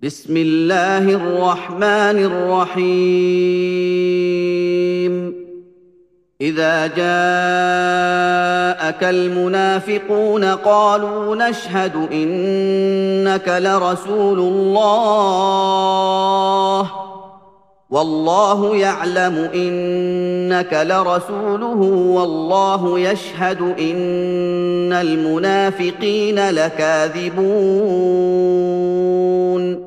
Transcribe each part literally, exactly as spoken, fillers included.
بسم الله الرحمن الرحيم إذا جاءك المنافقون قالوا نشهد إنك لرسول الله والله يعلم إنك لرسوله والله يشهد إن المنافقين لكاذبون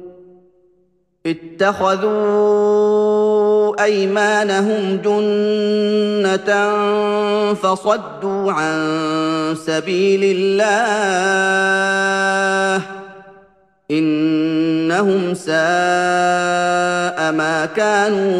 اتخذوا أيمانهم جنة فصدوا عن سبيل الله إنهم ساء ما كانوا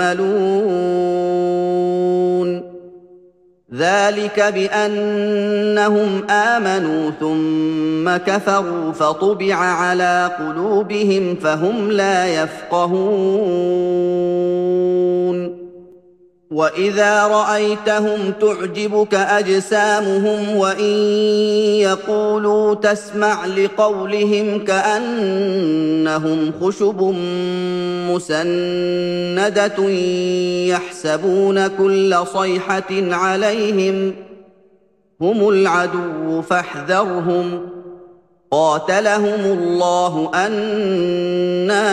يعملون ذلك بأنهم آمنوا ثم كفروا فطبع على قلوبهم فهم لا يفقهون وإذا رأيتهم تعجبك أجسامهم وإن يقولوا تسمع لقولهم كأنهم خشب مسندة يحسبون كل صيحة عليهم هم العدو فاحذرهم قاتلهم الله أنى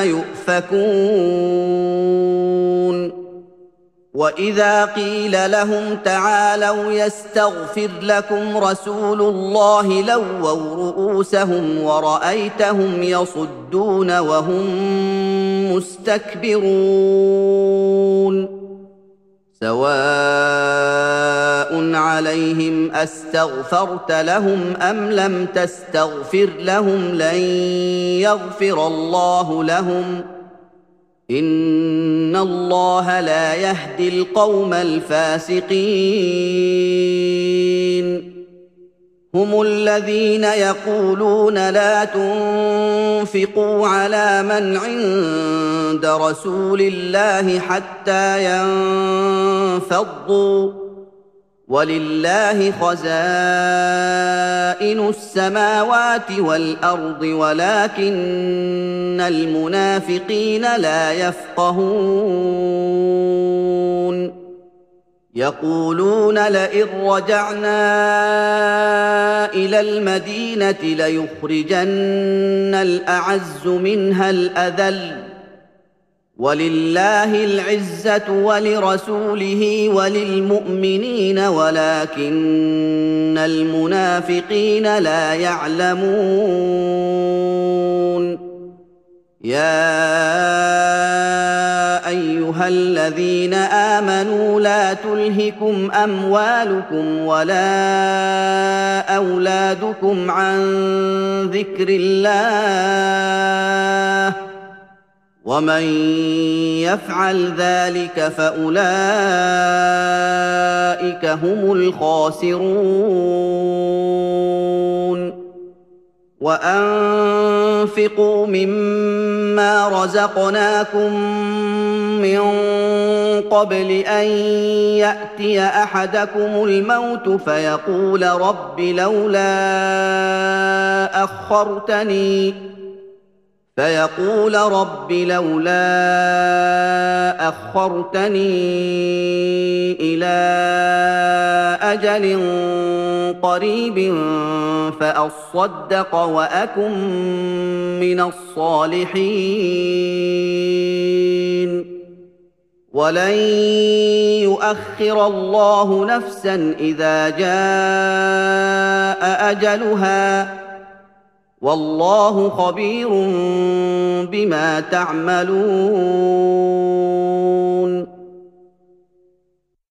يؤفكون وإذا قيل لهم تعالوا يستغفر لكم رسول الله لووا رؤوسهم ورأيتهم يصدون وهم مستكبرون سواء عليهم أستغفرت لهم أم لم تستغفر لهم لن يغفر الله لهم إن الله لا يهدي القوم الفاسقين هم الذين يقولون لا تنفقوا على من عند رسول الله حتى ينفضوا ولله خزائن السماوات والأرض ولكن المنافقين لا يفقهون يقولون لئن رجعنا إلى المدينة ليخرجن الأعز منها الأذل ولله العزة ولرسوله وللمؤمنين ولكن المنافقين لا يعلمون يا أيها الذين آمنوا لا تلهكم أموالكم ولا أولادكم عن ذكر الله ومن يفعل ذلك فأولئك هم الخاسرون وأنفقوا مما رزقناكم من قبل أن يأتي أحدكم الموت فيقول رب لولا أخرتني فيقول رب لولا أخرتني إلى أجل قريب فأصدق وأكن من الصالحين ولن يؤخر الله نفسا إذا جاء أجلها والله خبير بما تعملون